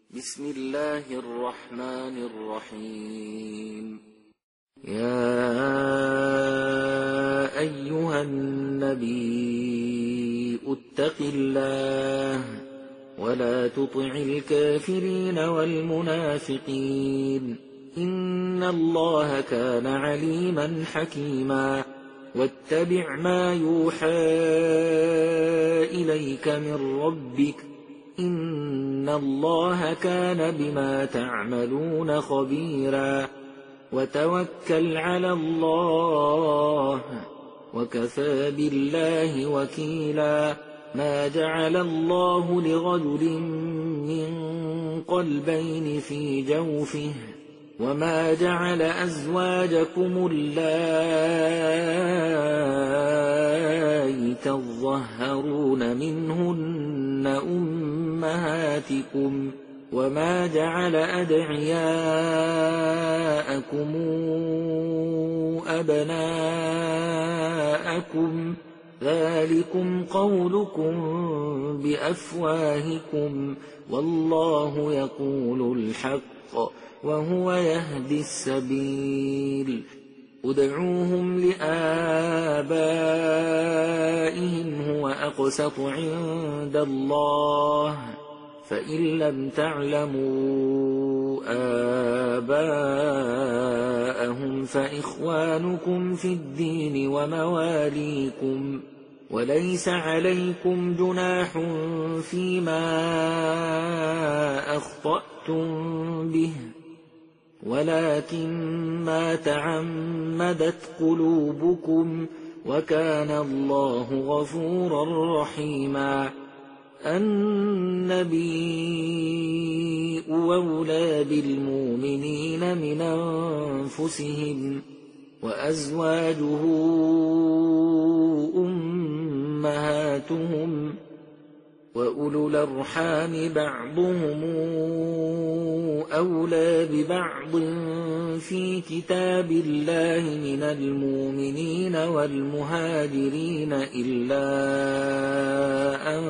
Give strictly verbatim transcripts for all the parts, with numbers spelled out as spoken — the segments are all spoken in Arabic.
بسم الله الرحمن الرحيم. يا أيها النبي اتق الله ولا تطع الكافرين والمنافقين إن الله كان عليما حكيما. واتبع ما يوحى إليك من ربك إن الله كان بما تعملون خبيرا. وتوكل على الله وكفى بالله وكيلا. ما جعل الله لرجل من قلبين في جوفه وما جعل أزواجكم اللائي تظهرون منهن أمهاتكم وما جعل أدعياءكم أبناءكم ذلكم قولكم بأفواهكم والله يقول الحق وهو يهدي السبيل. ادعوهم لآبائهم هو أقسط عند الله فإن لم تعلموا آباءهم فإخوانكم في الدين ومواليكم وليس عليكم جناح فيما أخطأتم به ولكن ما تعمدت قلوبكم وكان الله غفورا رحيما. النبي أولى بالمؤمنين من أنفسهم وأزواجه أمهاتهم وأولو الأرحام بعضهم أولى ببعض في كتاب الله من المؤمنين والمهاجرين إلا أن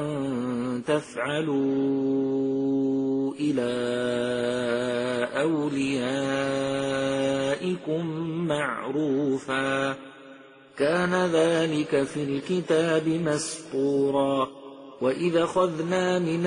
تفعلوا إلى أوليائكم معروفا كان ذلك في الكتاب مسطورا. وإذ أخذنا من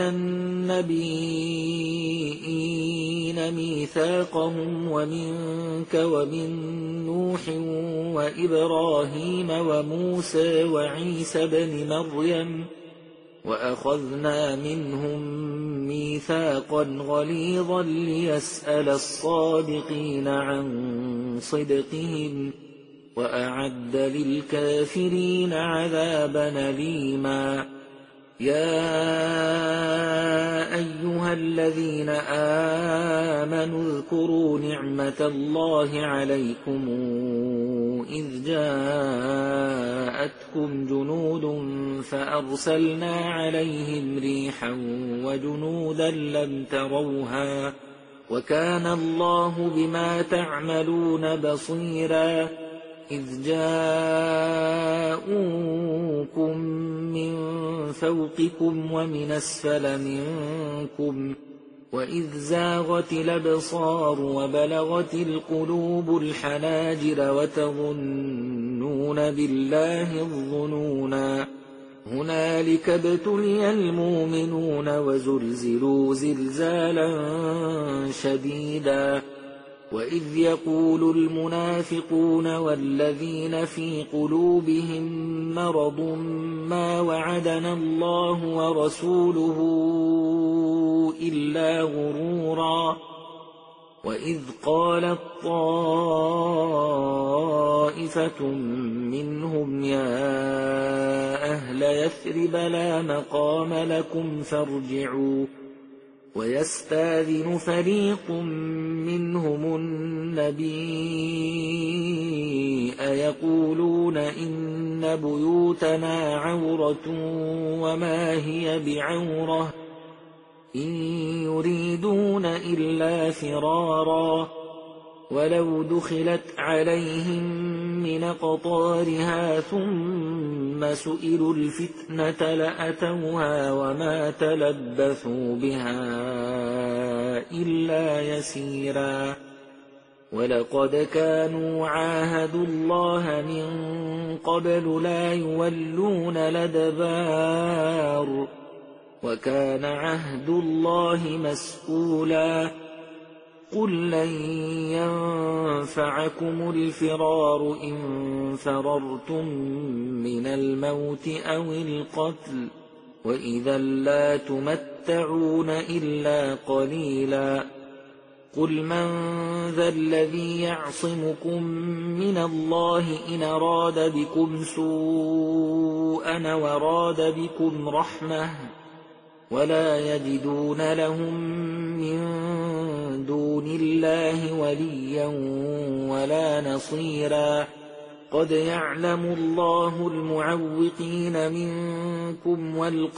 النبيين ميثاقهم ومنك ومن نوح وإبراهيم وموسى وعيسى بن مريم وأخذنا منهم ميثاقا غليظا ليسأل الصادقين عن صدقهم وأعد للكافرين عذابا أليما. يا أيها الذين آمنوا اذكروا نعمة الله عليكم إذ جاءتكم جنود فأرسلنا عليهم ريحا وجنودا لم تروها وكان الله بما تعملون بصيرا. إذ جاءوكم من فوقكم ومن أسفل منكم وإذ زاغت الأبصار وبلغت القلوب الحناجر وتظنون بالله الظنونا. هنالك ابتلي المؤمنون وزلزلوا زلزالا شديدا. وإذ يقول المنافقون والذين في قلوبهم مرض ما وعدنا الله ورسوله إلا غرورا. وإذ قالت طائفة منهم يا أهل يثرب لا مقام لكم فارجعوا ويستاذن فريق منهم النبي أيقولون إن بيوتنا عورة وما هي بعورة إن يريدون إلا فرارا. ولو دخلت عليهم من أقطارها ثم سئلوا الفتنة لأتوها وما تلبثوا بها يسيرا ولقد كانوا عاهدوا الله من قبل لا يولون الأدبار وكان عهد الله مسئولا قل لن ينفعكم الفرار إن فررتم من الموت أو القتل وإذا لا تمتعون إلا قليلا قل من ذا الذي يعصمكم من الله إن أراد بكم سوءا وراد بكم رحمة ولا يجدون لهم من دون الله وليا ولا نصيرا قد يعلم الله المعوقين منكم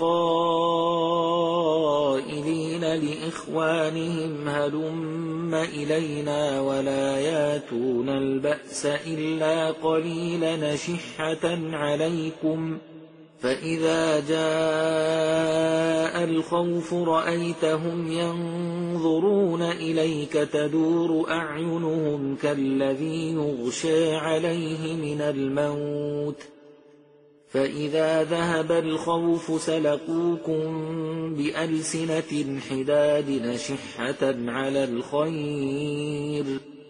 والقائلين لإخوانهم هلم إلينا ولا ياتون البأس إلا قليلا نشحة عليكم فإذا جاء الخوف رأيتهم ينظرون إليك تدور أعينهم كالذي يغشى عليه من الموت فإذا ذهب الخوف سلقوكم بألسنة حداد نشحة على الخير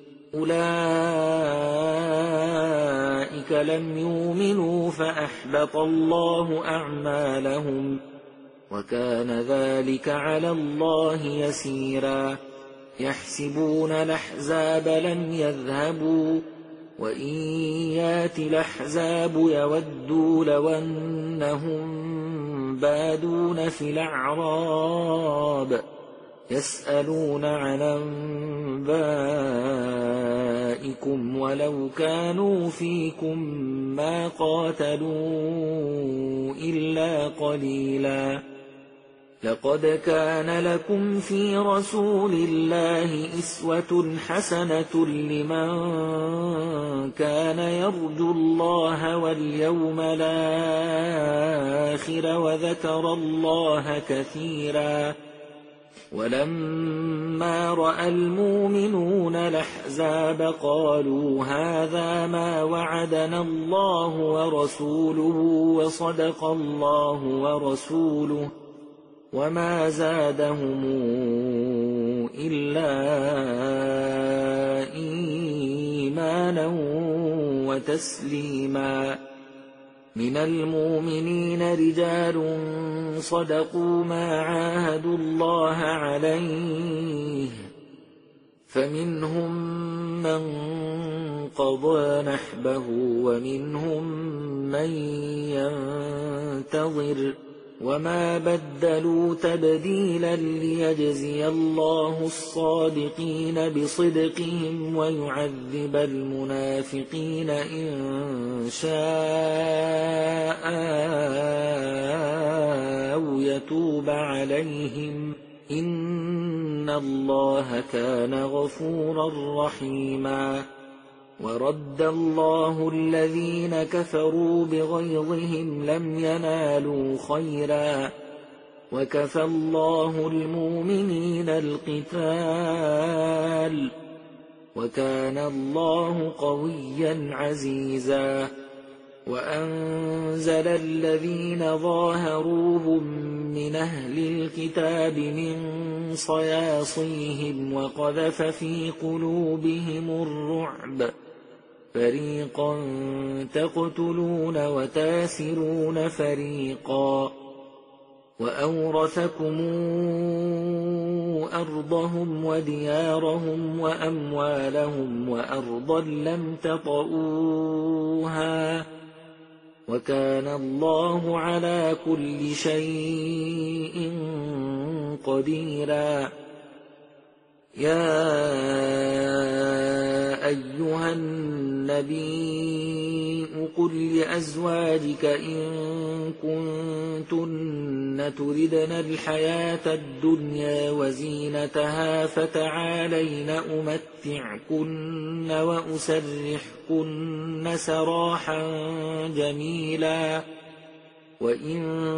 أولئك لم يؤمنوا فأحبط الله أعمالهم وكان ذلك على الله يسيرا يحسبون الأحزاب لم يذهبوا وإن يات الأحزاب يودوا لو أنهم بادون في الأعراب يسألون عن أنبائكم ولو كانوا فيكم ما قاتلوا إلا قليلا لقد كان لكم في رسول الله أسوة حسنة لمن كان يرجو الله واليوم الآخر وذكر الله كثيرا ولما رأى المؤمنون الأحزاب قالوا هذا ما وعدنا الله ورسوله وصدق الله ورسوله وما زادهم إلا إيمانا وتسليما من المؤمنين رجال صدقوا ما عاهدوا الله عليه فمنهم من قضى نحبه ومنهم من ينتظر وما بدلوا تبديلا ليجزي الله الصادقين بصدقهم ويعذب المنافقين إن شاء أو يتوب عليهم إن الله كان غفورا رحيما ورد الله الذين كفروا بغيظهم لم ينالوا خيرا وكفى الله المؤمنين القتال وكان الله قويا عزيزا وأنزل الذين ظاهروهم من أهل الكتاب من صياصيهم وقذف في قلوبهم الرعب فريقا تقتلون وتاسرون فريقا وأورثكم أرضهم وديارهم وأموالهم وأرضا لم تطئوها وكان الله على كل شيء قديرا يا أيها النبي قل لأزواجك إن كنتن تردن الحياة الدنيا وزينتها فتعالين أمتعكن وأسرحكن سراحا جميلا وإن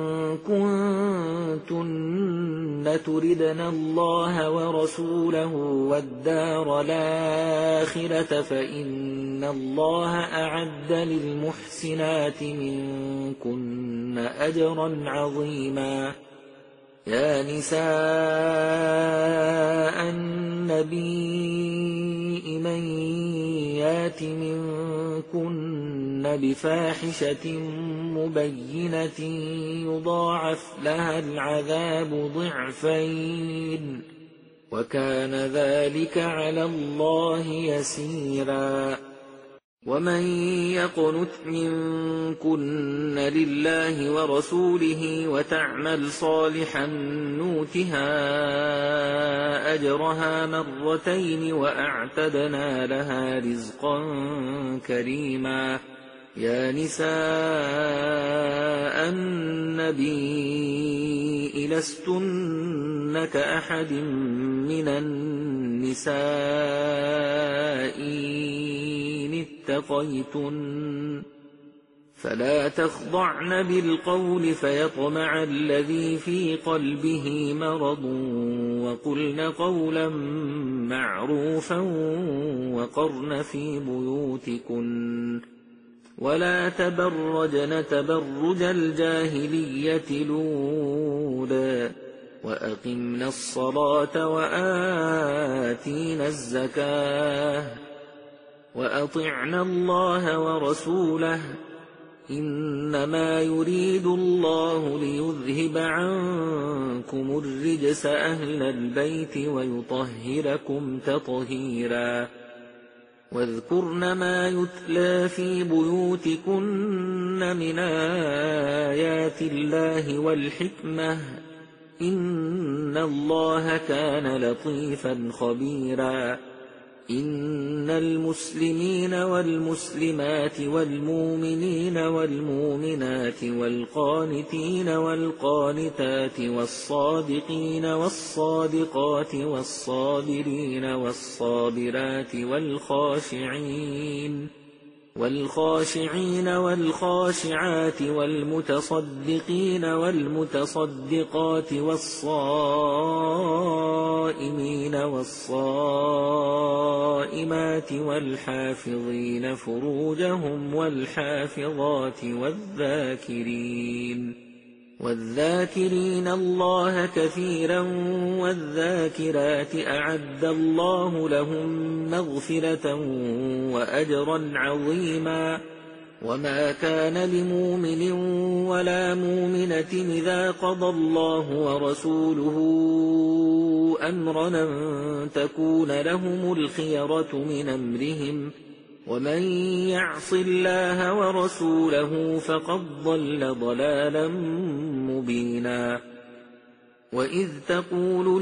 كنتن تردن الله ورسوله والدار الآخرة فإن الله أعد للمحسنات منكن أجرا عظيما. يا نساء النبي من يات منكن بفاحشة مبينة يضاعف لها العذاب ضعفين وكان ذلك على الله يسيرا. ومن يقنت منكن لله ورسوله وتعمل صالحا نؤتها أجرها مرتين وأعتدنا لها رزقا كريما. يا نساء النبي لستن كأحد من النساء إن اتقيتن فلا تخضعن بالقول فيطمع الذي في قلبه مرض وقلن قولا معروفا وقرن في بيوتكن ولا تبرجن تبرج الجاهلية الأولى وأقمنا الصلاة وآتينا الزكاة وأطعنا الله ورسوله إنما يريد الله ليذهب عنكم الرجس أهل البيت ويطهركم تطهيرا. واذكرن ما يتلى في بيوتكن من آيات الله والحكمة إن الله كان لطيفا خبيرا. إن المسلمين والمسلمات والمؤمنين والمؤمنات والقانتين والقانتات والصادقين والصادقات والصابرين والصابرات والخاشعين والخاشعين والخاشعات والمتصدقين والمتصدقات والصائمين والصائمات والحافظين فروجهم والحافظات والذاكرين والذاكرين الله كثيرا والذاكرات أعد الله لهم مغفرة وأجرا عظيما. وما كان لمؤمن ولا مؤمنة إذا قضى الله ورسوله أمرا أن تكون لهم الخيرة من أمرهم ومن يعص الله ورسوله فقد ضل ضلالا مبينا. وإذ تقول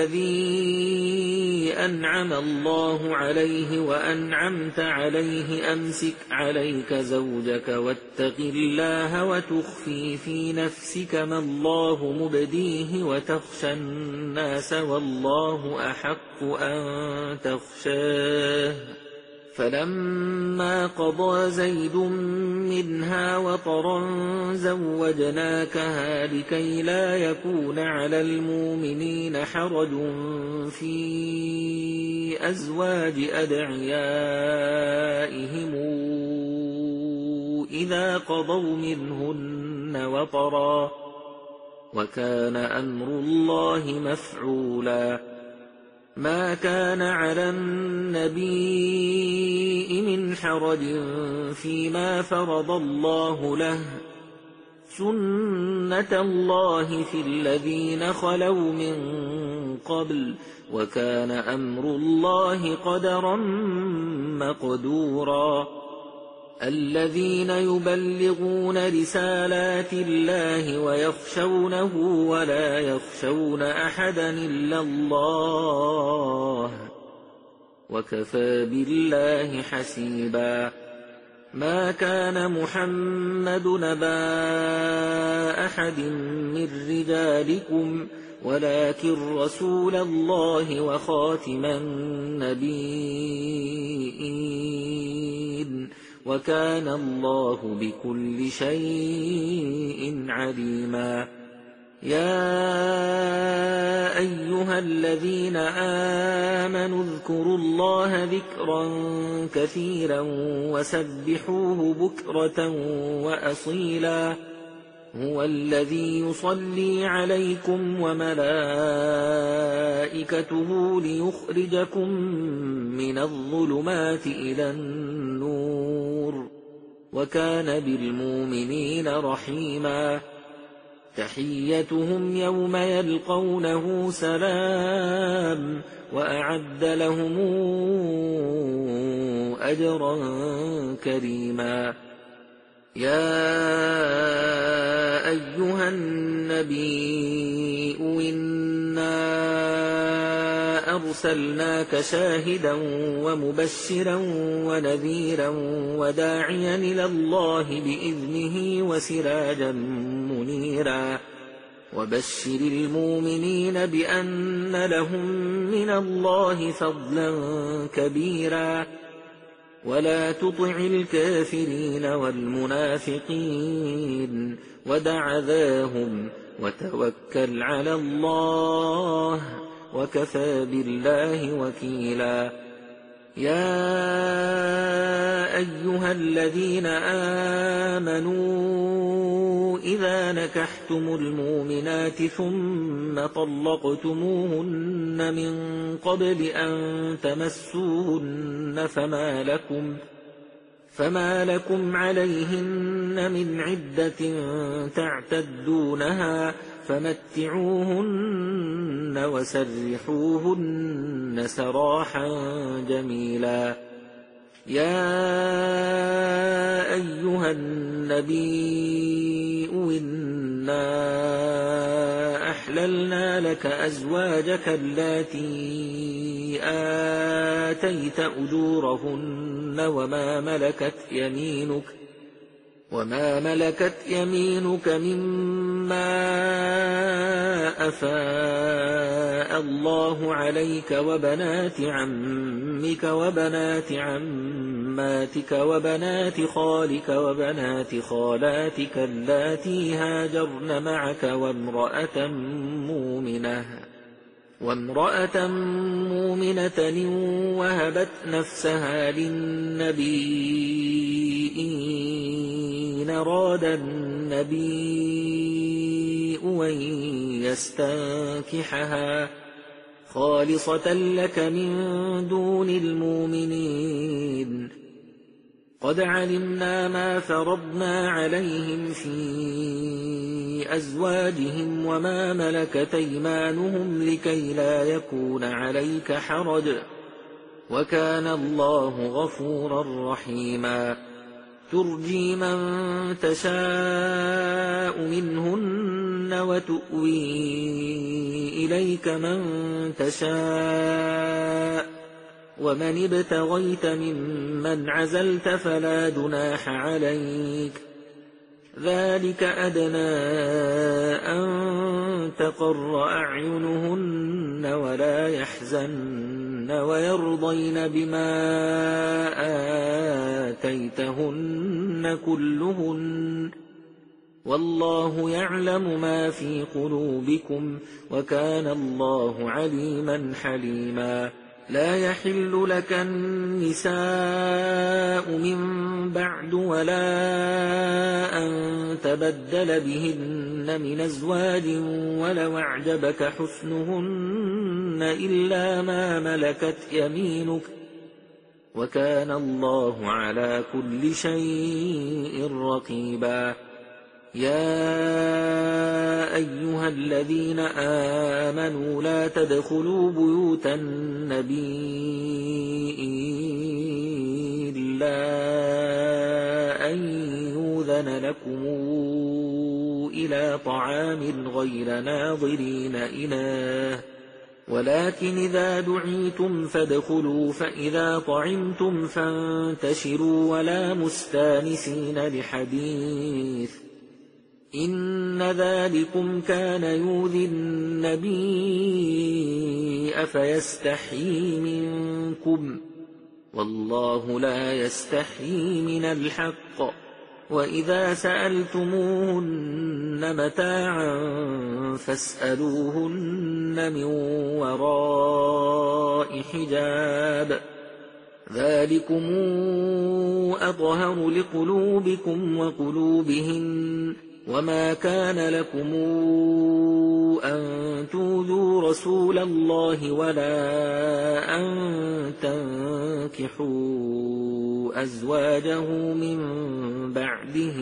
للذي أنعم الله عليه وأنعمت عليه أمسك عليك زوجك واتق الله وتخفي في نفسك ما الله مبديه وتخشى الناس والله أحق أن تخشاه فلما قضى زيد منها وطرا زوجناكها لكي لا يكون على المؤمنين حرج في أزواج أدعيائهم إذا قضوا منهن وطرا وكان أمر الله مفعولا. ما كان على النبي من حرج فيما فرض الله له سنة الله في الذين خلوا من قبل وكان أمر الله قدرا مقدورا. الذين يبلغون رسالات الله ويخشونه ولا يخشون أحدا إلا الله وكفى بالله حسيبا. ما كان محمد نبا أحد من رجالكم ولكن رسول الله وخاتم النبيين وكان الله بكل شيء عليما. يا أيها الذين آمنوا اذكروا الله ذكرا كثيرا وسبحوه بكرة وأصيلا. هو الذي يصلي عليكم وملائكته ليخرجكم من الظلمات إلى النور، وكان بالمؤمنين رحيما. تحيتهم يوم يلقونه سلام، وأعد لهم أجرا كريما. يا أيها النبي إنا أرسلناك شاهدا ومبشرا ونذيرا وداعيا إلى الله بإذنه وسراجا منيرا. وبشر المؤمنين بأن لهم من الله فضلا كبيرا. ولا تطع الكافرين والمنافقين ودع ذاهم وتوكل على الله، وكفى بالله وكيلا. يا أيها الذين آمنوا إذا نكحتم المؤمنات ثم طلقتموهن من قبل أن تمسوهن فما لكم, فما لكم عليهن من عدة تعتدونها فمتعوهن وسرحوهن سراحا جميلا. يا أيها النبي إنا أحللنا لك أزواجك اللاتي آتيت أجورهن وما ملكت يمينك وما ملكت يمينك مما أفاء الله عليك وبنات عمك وبنات عماتك وبنات خالك وبنات خالاتك اللاتي هاجرن معك وامرأة مؤمنة وامرأة مؤمنة وهبت نفسها للنبي إن أراد النبي أن يستنكحها خالصة لك من دون المؤمنين. قد علمنا ما فرضنا عليهم في أزواجهم وما ملكت أيمانهم لكي لا يكون عليك حرج، وكان الله غفورا رحيما. ترجي من تشاء منهن وتؤوي إليك من تشاء، ومن ابتغيت ممن عزلت فلا جناح عليك. ذلك أدنى أن تقر أعينهن ولا يحزن ويرضين بما آتيتهن كلهن، والله يعلم ما في قلوبكم وكان الله عليما حليما. لا يحل لك النساء من بعد ولا أن تبدل بهن من أزواج ولو أعجبك حسنهن إلا ما ملكت يمينك، وكان الله على كل شيء رقيبا. يا أيها الذين آمنوا لا تدخلوا بيوت النبي إلا أن يؤذن لكم إلى طعام غير ناظرين إناه، ولكن إذا دعيتم فادخلوا فإذا طعمتم فانتشروا ولا مستانسين لحديث، إن ذلكم كان يؤذي النبي أفيستحيي منكم، والله لا يستحيي من الحق. وإذا سألتموهن متاعا فاسألوهن من وراء حجاب، ذلكم أطهر لقلوبكم وقلوبهن. وما كان لكم أن تؤذوا رسول الله ولا أن تنكحوا أزواجه من بعده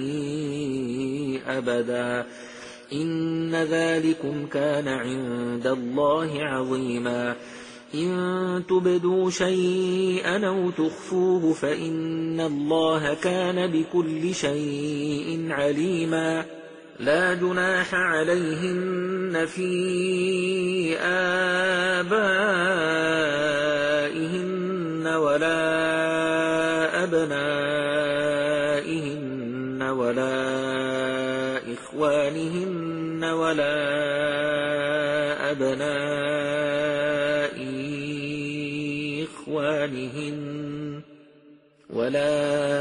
أبدا، إن ذلكم كان عند الله عظيما. إن تبدوا شيئا أو تخفوه فإن الله كان بكل شيء عليما. لا جناح عليهن في آبائهن ولا أبنائهن ولا إخوانهن ولا أبناء إخوانهن ولا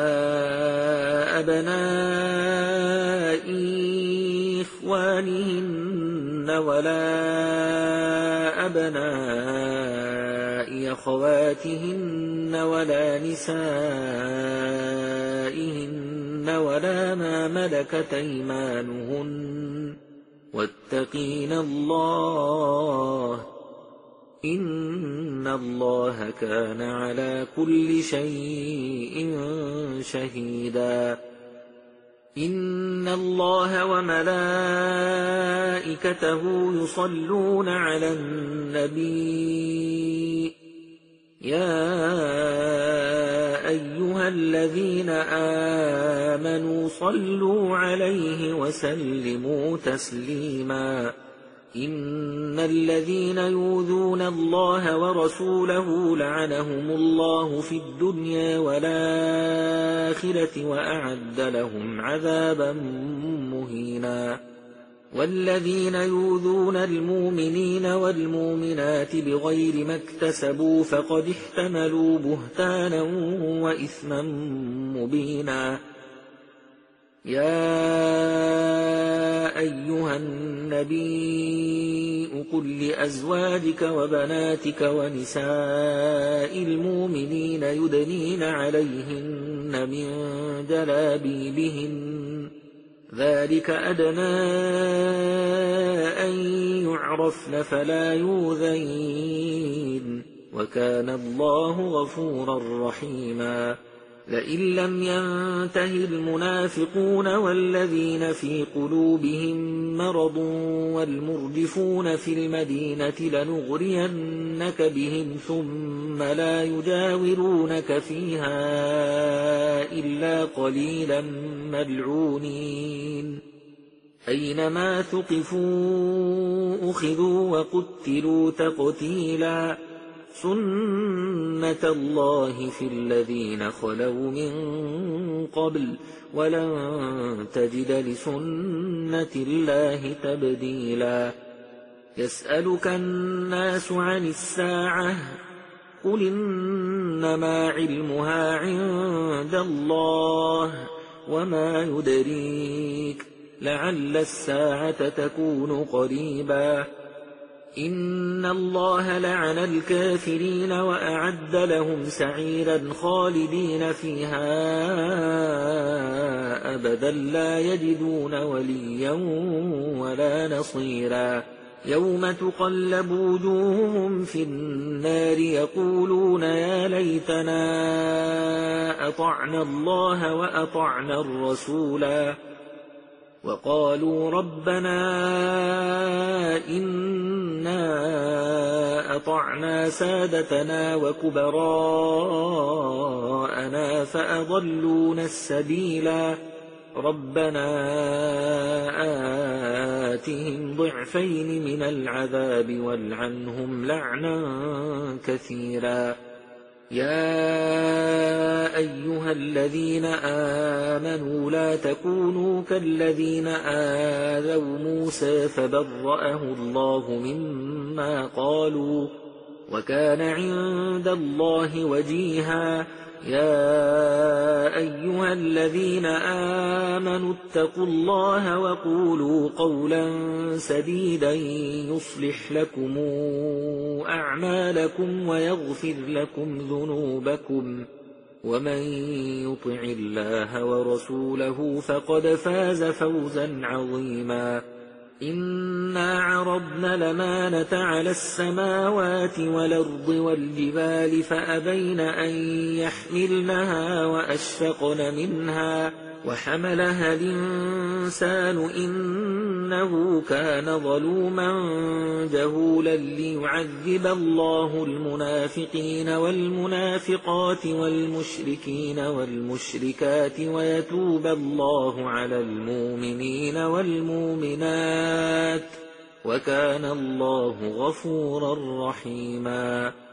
أبناء إخوانهن ولا أبناء أخواتهن ولا نسائهن ولا ما ملكت أيمانهن، واتقين الله إن الله كان على كل شيء شهيدا. إن الله وملائكته يصلون على النبي، يا أيها الذين آمنوا صلوا عليه وسلموا تسليما. إن الذين يؤذون الله ورسوله لعنهم الله في الدنيا والآخرة وأعد لهم عذابا مهينا. والذين يؤذون المؤمنين والمؤمنات بغير ما اكتسبوا فقد احتملوا بهتانا وإثما مبينا. يا أيها النبي قل لأزواجك وبناتك ونساء المؤمنين يدنين عليهن من جلابيبهن، ذلك أدنى أن يعرفن فلا يؤذين، وكان الله غفورا رحيما. لئن لم ينته المنافقون والذين في قلوبهم مرض والمرجفون في المدينة لنغرينك بهم ثم لا يجاورونك فيها إلا قليلا ملعونين، أينما ثقفوا أخذوا وقتلوا تقتيلا. سنة الله في الذين خلوا من قبل ولن تجد لسنة الله تبديلا. يسألك الناس عن الساعة قل إنما علمها عند الله وما يدريك لعل الساعة تكون قريبا. إن الله لعن الكافرين وأعد لهم سعيرا خالدين فيها أبدا لا يجدون وليا ولا نصيرا. يوم تقلب وجوههم في النار يقولون يا ليتنا أطعنا الله وأطعنا الرسولا، وقالوا ربنا إنا أطعنا سادتنا وكبراءنا فأضلونا السبيلا، ربنا آتهم ضعفين من العذاب والعنهم لعنا كثيرا. يا أيها الذين آمنوا لا تكونوا كالذين آذوا موسى فبرأه الله مما قالوا وكان عند الله وجيها. يا أيها الذين آمنوا اتقوا الله وقولوا قولا سديدا يصلح لكم أعمالكم ويغفر لكم ذنوبكم، ومن يطع الله ورسوله فقد فاز فوزا عظيما. إنا عرضنا الأمانة على السماوات والأرض والجبال فأبين أن يحملنها وأشفقن منها وحملها الإنسان إنه كان ظلوما جهولا. ليعذب الله المنافقين والمنافقات والمشركين والمشركات ويتوب الله على المؤمنين والمؤمنات، وكان الله غفورا رحيما.